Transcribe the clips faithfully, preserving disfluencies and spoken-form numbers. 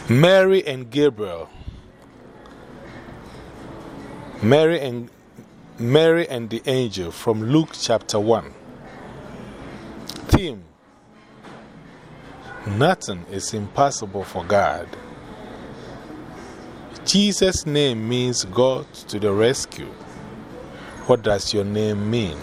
Mary and Gabriel. Mary and, Mary and the angel from Luke chapter one. Theme: nothing is impossible for God. Jesus' name means God to the rescue. What does your name mean?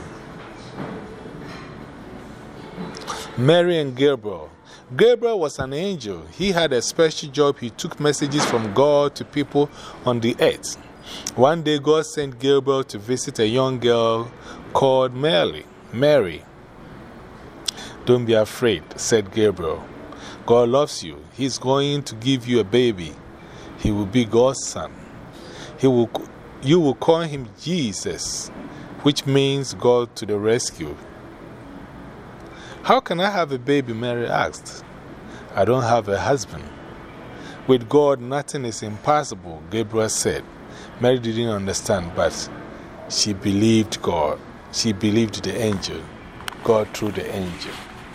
Mary and Gabriel. Gabriel was an angel. He had a special job. He took messages from God to people on the earth. One day, God sent Gabriel to visit a young girl called Mary. Mary. Don't be afraid, said Gabriel. God loves you. He's going to give you a baby. He will be God's son. He will, you will call him Jesus, which means God to the rescue. How can I have a baby? Mary asked. I don't have a husband. With God, nothing is impossible, Gabriel said. Mary didn't understand, but she believed God. She believed the angel, God through the angel.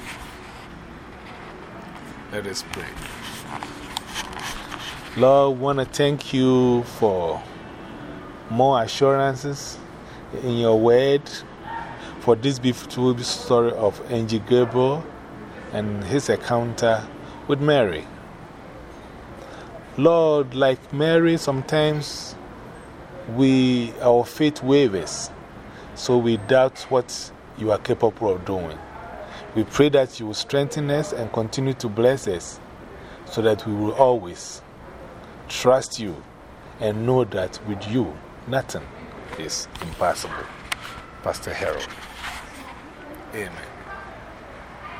Let us pray. Lord, I want to thank you for more assurances in your word, for this beautiful story of Angel Gabriel and his encounter with Mary. Lord, like Mary, sometimes we, our faith wavers, so we doubt what you are capable of doing. We pray that you will strengthen us and continue to bless us so that we will always trust you and know that with you, nothing is impossible. Pastor Harold. Amen.